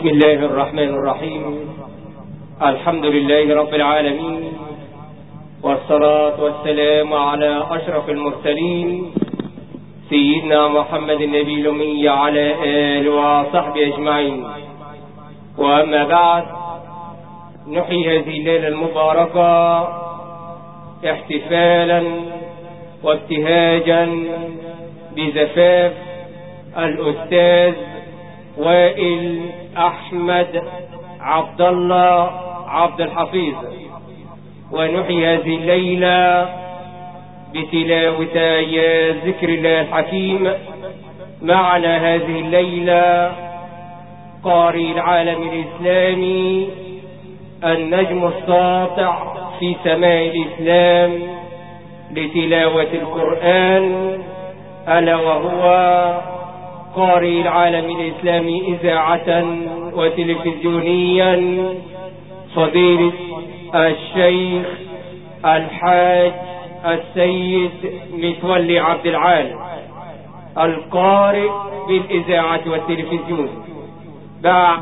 الله الرحمن الرحيم. الحمد لله رب العالمين، والصلاة والسلام على أشرف المرسلين سيدنا محمد النبي الأمي على آله وصحبه أجمعين. وأما بعد، نحيي هذه الليلة المباركة احتفالا وابتهاجا بزفاف الأستاذ وائل أحمد عبد الله عبد الحفيظ، ونحيي هذه الليلة بتلاوة آيات ذكر الله الحكيم. معنا هذه الليلة قارئ العالم الإسلامي النجم الساطع في سماء الإسلام لتلاوة القرآن، ألا وهو قارئ العالم الإسلامي إذاعة وتلفزيونيا فضيلة الشيخ الحاج السيد متولي عبد العال، القارئ بالإذاعة والتلفزيون. بعد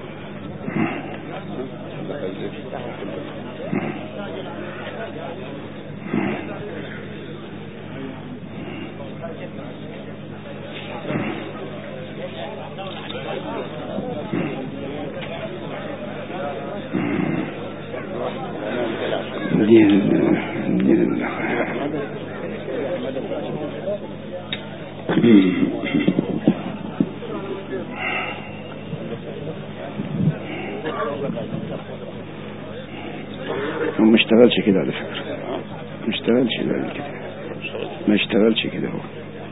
ما اشتغلش كده على فكرة، ما اشتغلش كده، ما اشتغلش كده. هو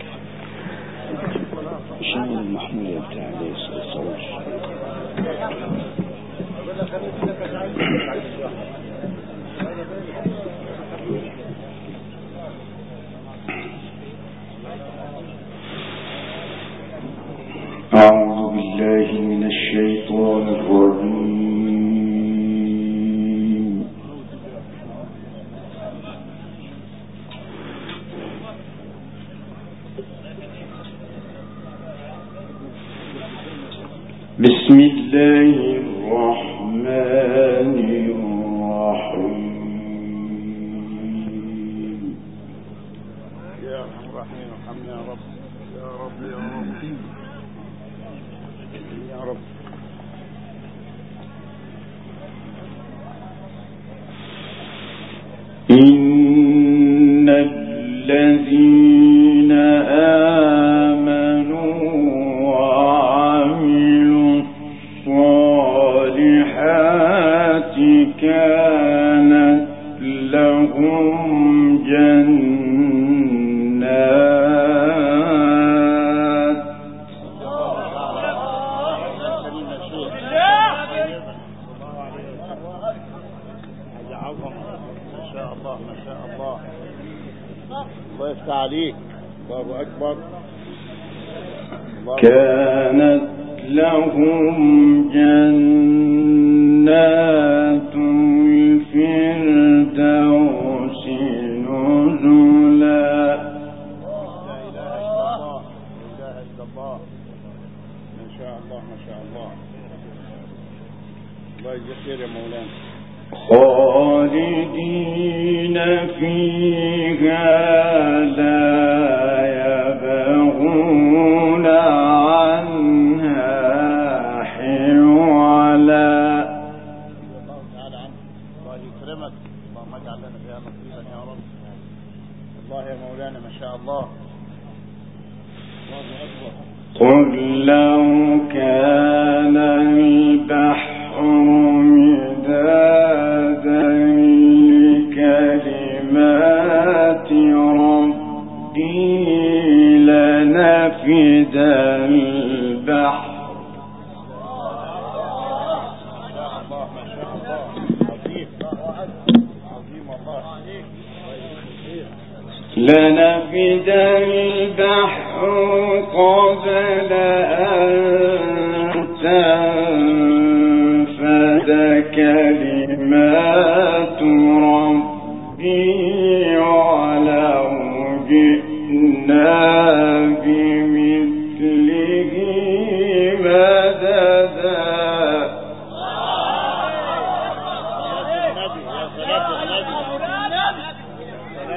الشغل المحمول بتاع الصوت. أعوذ بالله من الشيطان الرجيم. بسم الله الرحمن الرحيم. يا أرحم الراحمين ارحمنا يا رب، يا رب يا رب يا رب. إن الذين آمنوا وعملوا الصالحات كانت لهم جنات ما شاء الله، الله يفتح عليك. الله أكبر. كانت لهم جنات الفردوس نزلا. لا إله إلا الله، ما شاء الله ما شاء الله. الله يجزيك خير يا مولانا. خالدين فيها لا يبغون عنها حولا. الله تعالى عنه، الله يكرمك، اللهم اجعل لنا فيها نصيبا يا رب. الله يا مولانا ما شاء الله. الله أكبر. قل لو كان البحر مدادا لكلمات ربي لنفد البحر. ما شاء الله عظيم عظيم الله. لنفد البحر قبل أن تنفد كلمات ربي ولو جئنا بمثله مددا.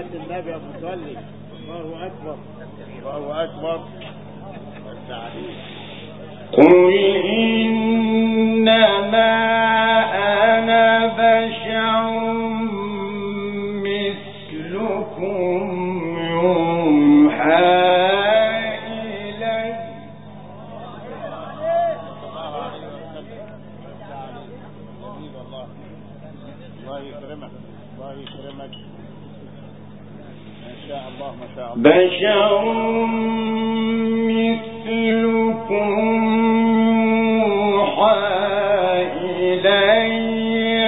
النبي أبو متولي. الله أكبر الله أكبر. التعليم. قل إنما أنا بشر مثلكم يوحى إلي. الله يكرمك الله يكرمك. ما شاء الله ما شاء الله. بشر مثلكم يوحى إلي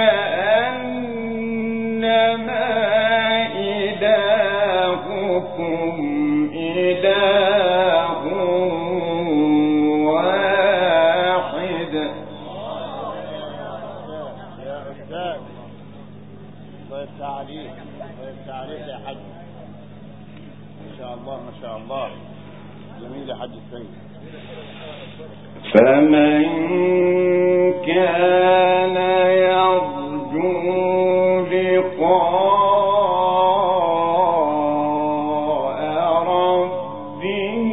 أنما إلهكم إله واحد. يا أستاذ الله يفتح عليك الله يفتح عليك يا حاج. ما شاء الله ما شاء الله. جميل يا حاج السيد. فمن كان يرجو لقاء ربه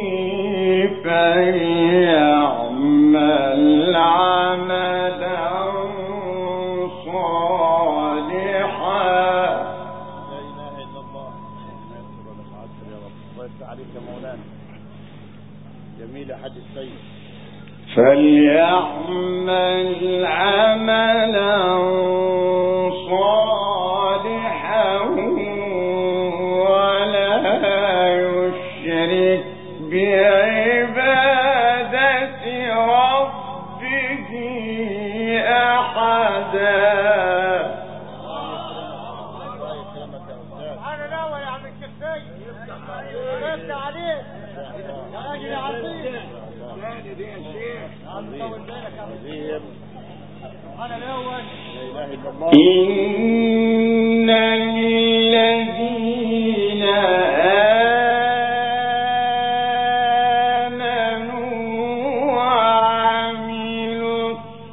فليعمل عملا صالحا. لا إله إلا الله. ما يسر ولا تعسر يا رب. الله يفتح عليك يا مولانا. جميل يا حاج السيد. فليعمل عملا صالحا ولا يشرك بعبادة ربه أحدا. الله يكرمك يا أستاذ. أنا ناوي يا عم الشيخ سيد. وقفت عليك يا راجل عظيم. عظيم. أنا الأول. لا إله إلا الله. إن الذين آمنوا وعملوا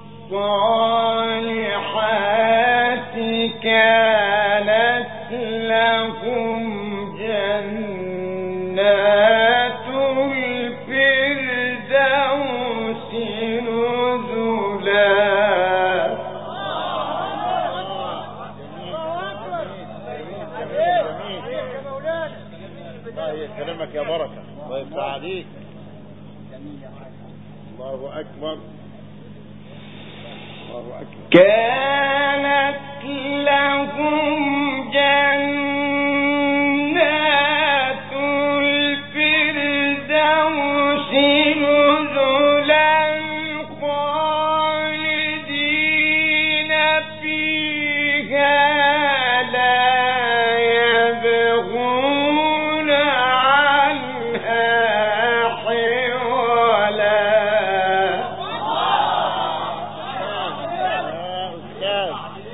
الصالحات كانت لهم جنات الفردوس نزلا. الله يكرمك يا بركة. الله يفتح عليك. الله أكبر الله أكبر. كانت لهم جنات الفردوس نزلا خالدين فيها لا يبغون عنها حولا. يا أستاذ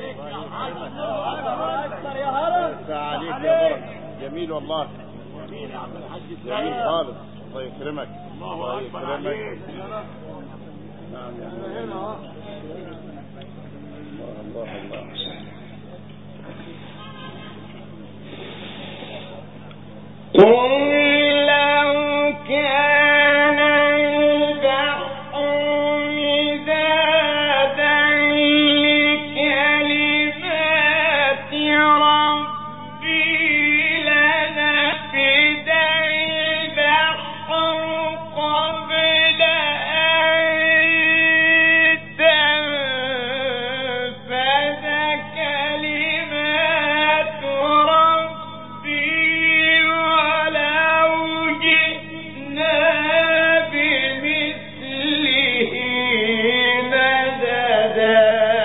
الله يفتح عليك يا بركة. جميل والله. جميل خالص. الله يكرمك الله يكرمك. نعم يا مولانا. الله الله الله. قل لو كان البحر مدادا لكلمات ربي لنفد البحر قبل أن تنفد كلمات ربي ولو جئنا بمثله مددا.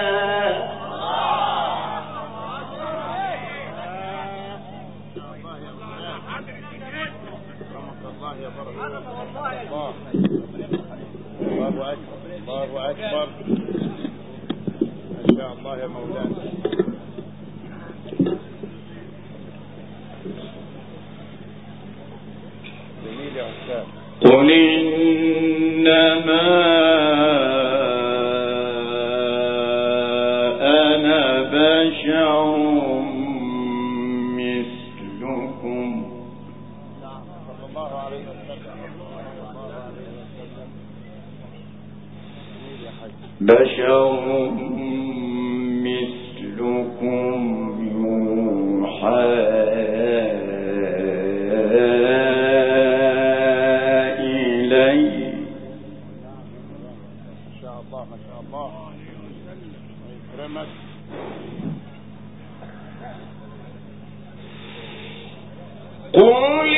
الله يا بركة. الله الله أكبر الله أكبر. ما شاء الله يا مولانا. جميل يا أستاذ. قل إنما أنا بشر مثلكم بشر مثلكم يوحى إلي. ما شاء الله ما شاء الله يكرمك. قل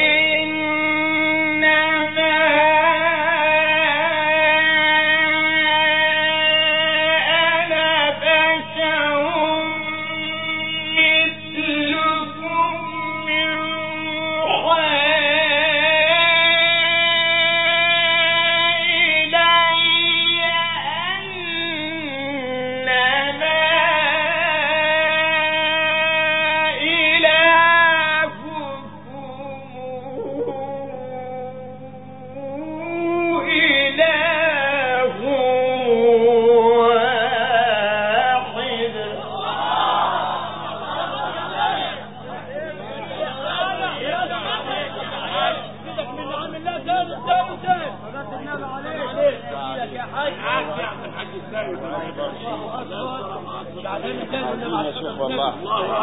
يا شيخ والله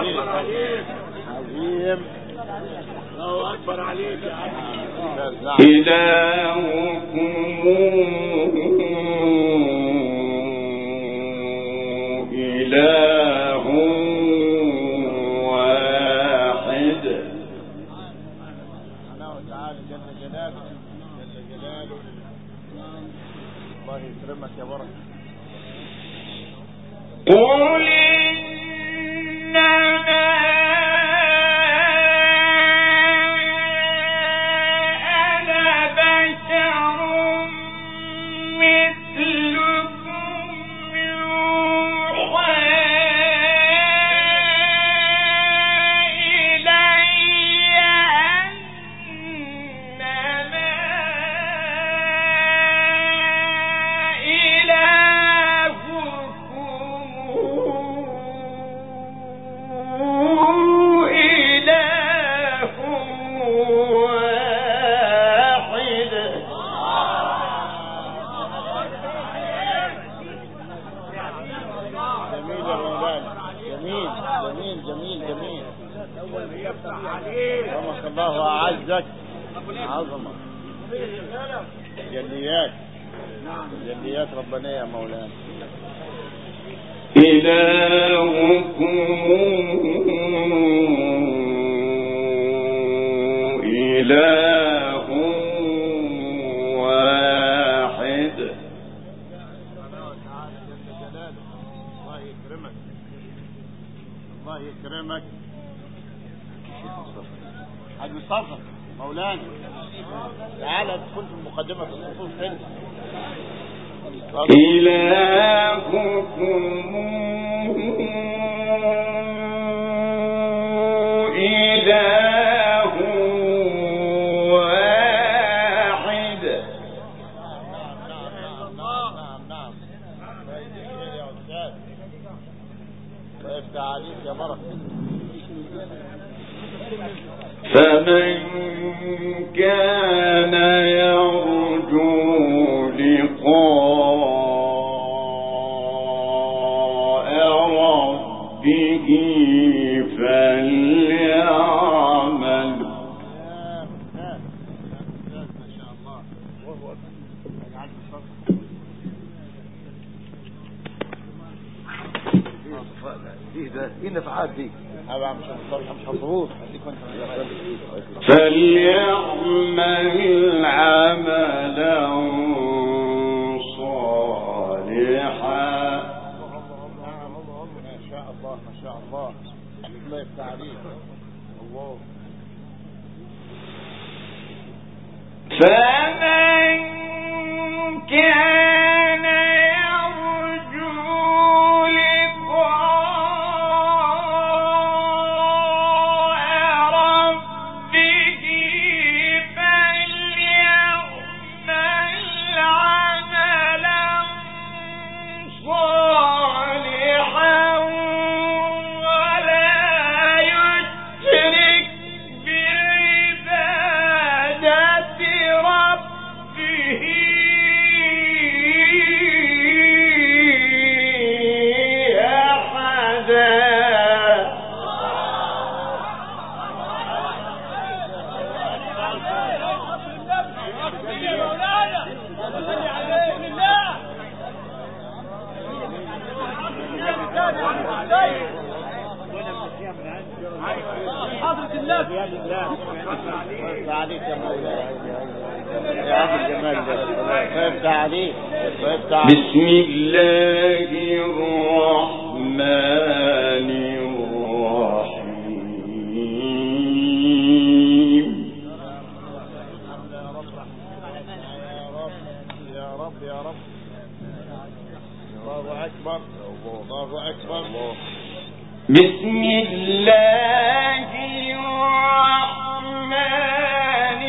عظيم. الله أكبر عليك يا عم. إلهكم إله واحد. سبحانه وتعالى جل جلاله جل جلاله. الله يكرمك يا بركة. قل رحمك الله وأعزك. عظمة جليات ربنا يا مولانا. إلهكم إله واحد. الله يكرمك الله يكرمك. حاج مصطفى مولانا تعالى ادخل في المقدمة في الصفوف هنا. إلهكم إله واحد. نعم يا أستاذ. الله يفتح عليك يا بركة. فمن كان يرجو لقاء ربه فليعمل. ما شاء الله. ايه النفعات دي؟ مش مفروض فليعمل عملا صالحا. ما شاء الله الله يفتح عليك. الله. فمن كان يرجو ربه ويفتح عليك يا مولاي يا عم الجمال ده ويفتح عليك ويفتح عليك. بسم الله الرحمن الرحيم. يا رب يا رب. الله أكبر الله أكبر. بسم الله الرحمن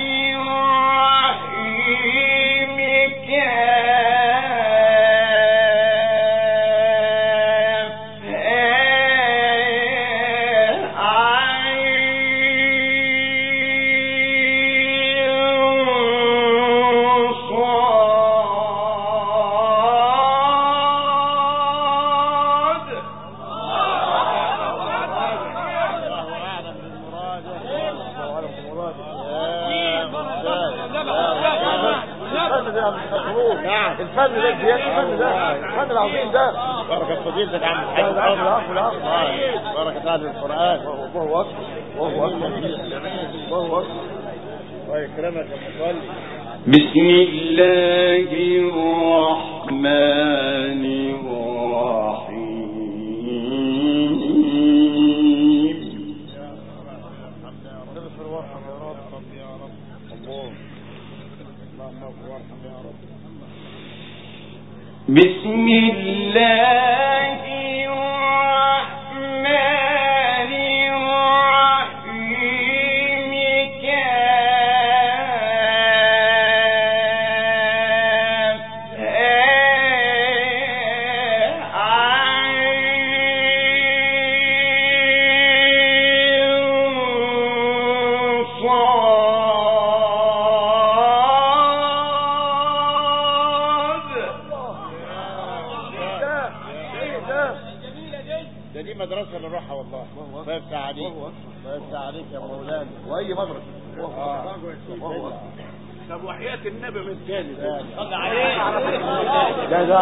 الرحيم. الفن ده الفن العظيم ده بركة فضيلتك عم الحاج. بركة أهل القرآن. الله أكبر الله أكبر الله أكبر. الله يكرمك يا مصلي. بسم الله الرحمن الرحيم. اغفر وارحم يا رب يا رب. الله اللهم اغفر وارحم يا رب. بسم الله الرحمن الرحيم. دي مدرسة للروحة والله. ويفتح عليك ويفتح عليك يا مولانا. وأي مدرسة. طب وحياة النبي من تاني صلى عليه. جدع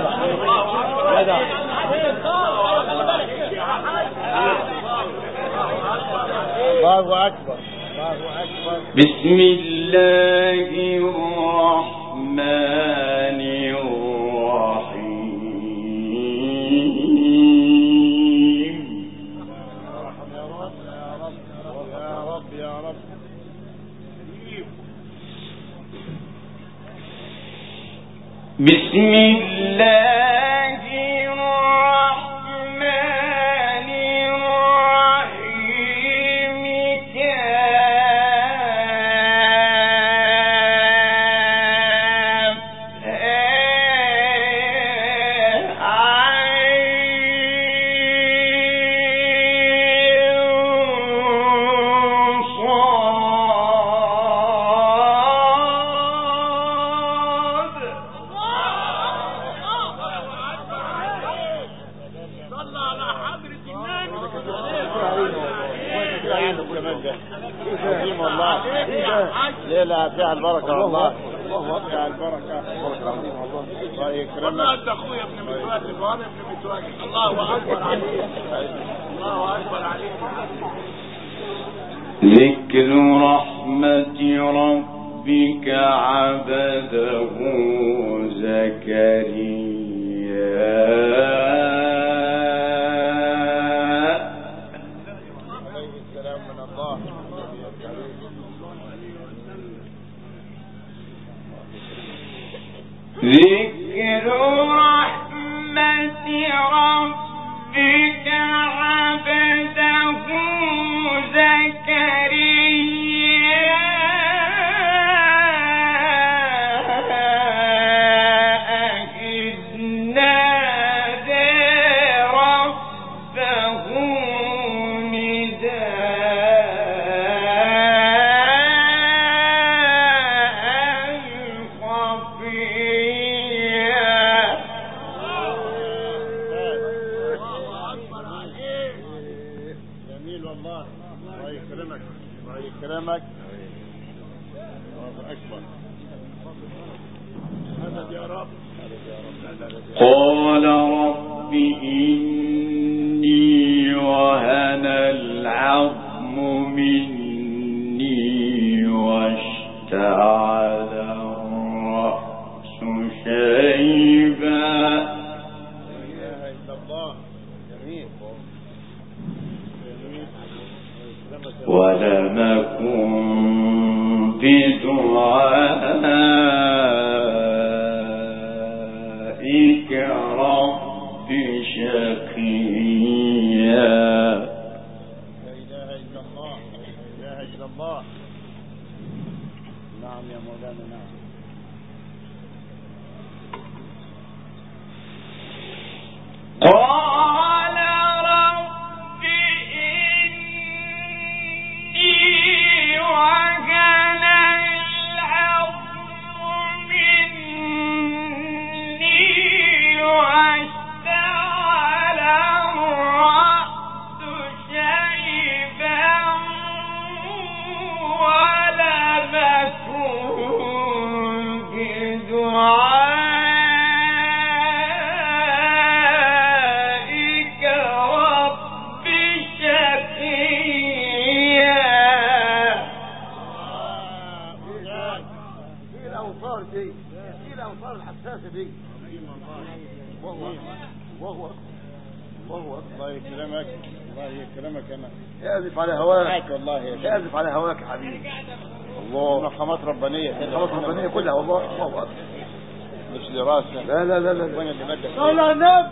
الله أكبر الله أكبر. بسم الله الرحمن الرحيم. يا رب. بسم الله الرحمن الرحيم. ليلة فيها البركة والله. فيها البركة. الله يكرمك. والله أنت أخويا ابن متواجد وأنا ابن متواجد. الله أكبر عليك. الله أكبر عليك. ذكر رحمة ربك عبده زكريا. ذكر رحمة ربك عبده زكريا إذ نادى ربه يكرمك. الله أكبر. مدد يا رب. قال رب إني وهن العظم مني واشتعل الرأس شيبا. ولم أكن بدعائك رب شقيا. لا إله إلا الله، لا إله إلا الله. نعم يا مولانا، نعم. قال رب إني وهن العظم مني واشتعل الرأس شيبا ولم أكن بدعائك رب شقيا. ايه الأوصار دي؟ ايه الأوصار الحساسة دي؟ وهو الله يكرمك، الله يكرمك. انا اعزف على هواك والله يا شيخ، اعزف على هواك يا حبيبي. الله مقامات ربانية كده، مقامات ربانية كلها والله. الله أكبر، مش لراسك. لا لا لا لا، وين اللي مدك؟ صلى النبي.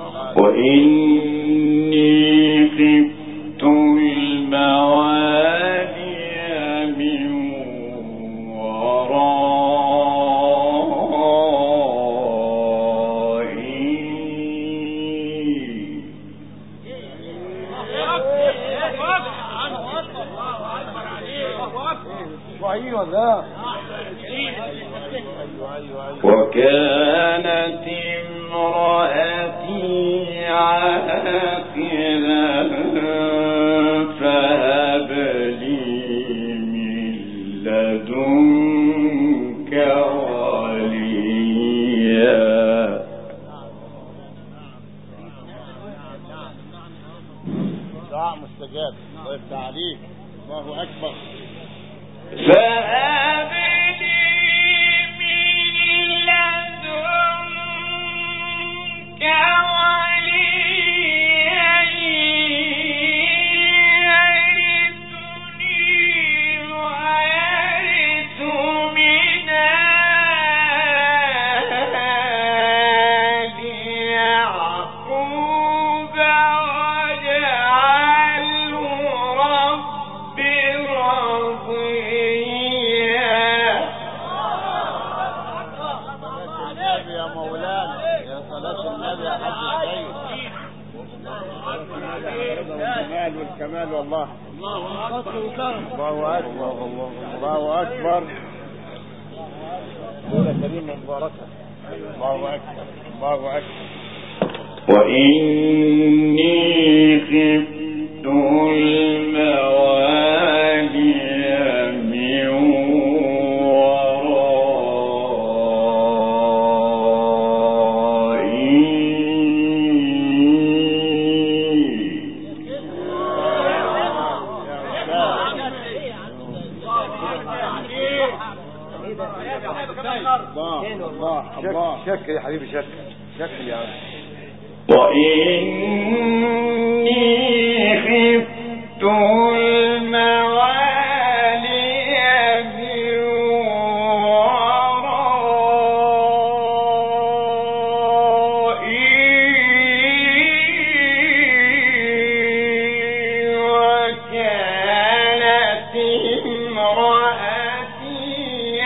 وإني خفت الموالي من صحيح ولا؟ وكانت امرأتي عاقرا فهب لي من لدنك وليا. دعاء مستجاب، الله يفتح عليك. الله أكبر. فهب لي من لدنك وليا يرثني ويرث من آل يعقوب واجعله رب رضيا. يا مولانا، يا صلاة النبي يا حاج الخير. الجمال والكمال والله. الله أكبر، الله أكبر. دولة كريمة مباركة. الله أكبر، الله أكبر. وإني خفت الموالي من الله شك يا حبيبي، شك يا عم. وإني خفت الموالي من ورائي وكانت امرأتي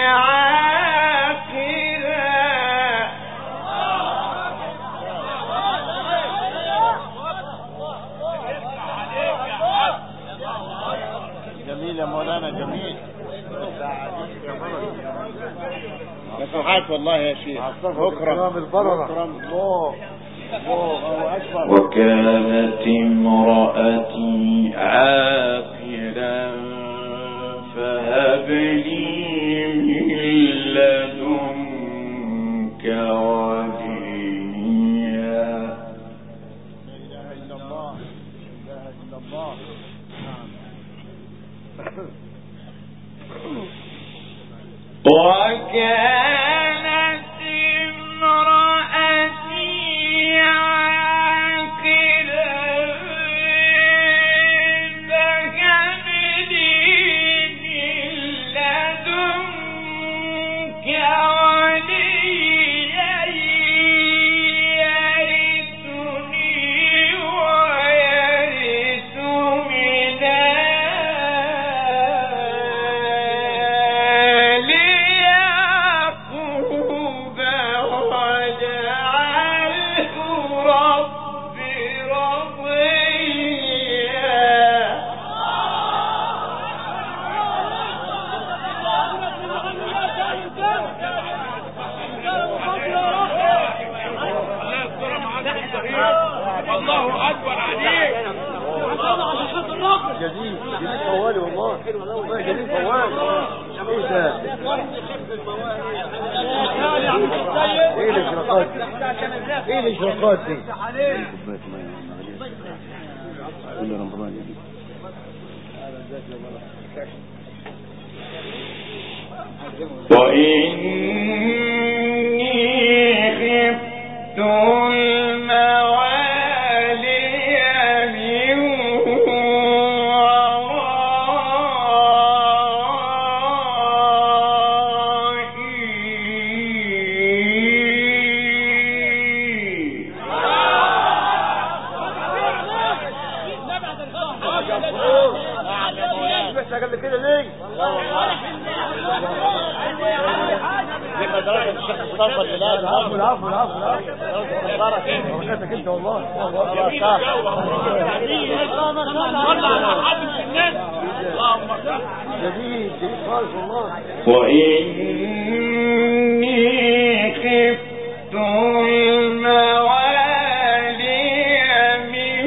جميل يا مولانا، جميل. نصحات والله يا شيخ. اكرم الله أكبر. وكانت امرأتي عاقرا فهب لي من لدنك وليا. لا إله إلا الله، لا إله إلا الله. وكانت امرأتي عاقرا فهب لي من لدنك وليا يرثني ويرث من آل يعقوب واجعله رب رضيا. الله اكبر عليك. جديد طوالي والله جديد طوالي. ايه ده؟ ايه الاشراقات دي؟ ايه الاشراقات دي؟ كل رمضان جديد. وإني خفت الموالي من ورائي. بس قبل كده ليه؟ دي مدرسة الشيخ مصطفى البلاد. العفو العفو العفو بركاتك انت والله. جديد خالص والله. وإني خفت الموالي من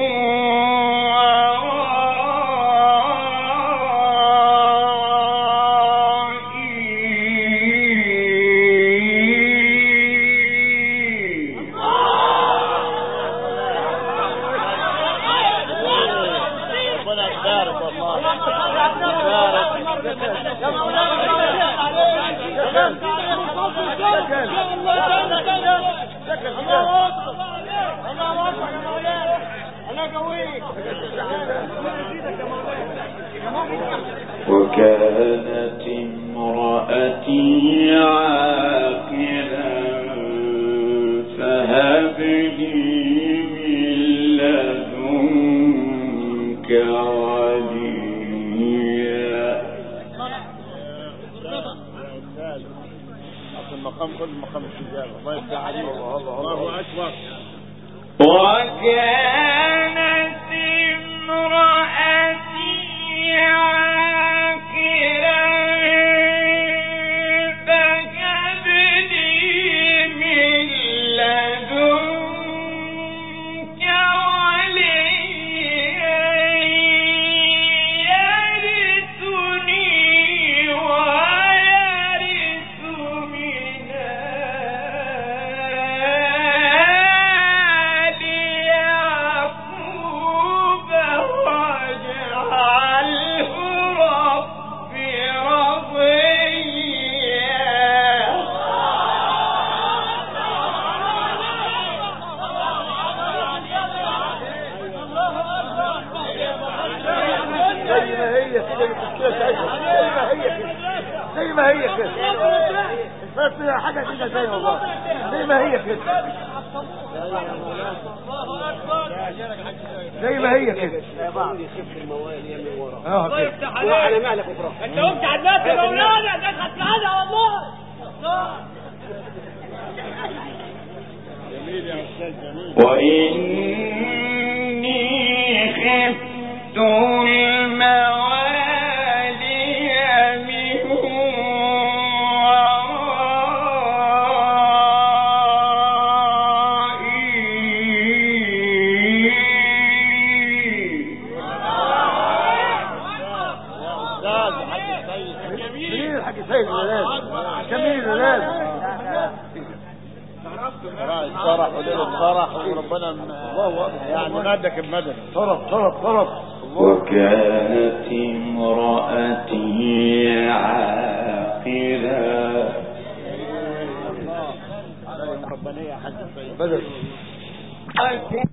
وكانت امرأتي عاقرا فهب لي من لدنك وليا. المقام كل مقام الشجاع. الله يفتح عليك. الله اكبر. وكانت امرأتي عاقرا فهب لي من لدنك وليا يرثني ويرث من آل يعقوب واجعله رب رضيا. زي ما هي كده الفرق فيها حاجة كده زي والله زي ما هي كده زي ما هي كده يا بعض يخف الموالي من ورا كده وعلى مالك وفرح انت قمت على الناس يا مولانا ده خدعنا والله. جميل يا استاذ جميل. وإني خفت الموالي من صرح وليل صرح وربنا يعني مادك بمدد طرف. وكانت امرأتي عاقرا بدر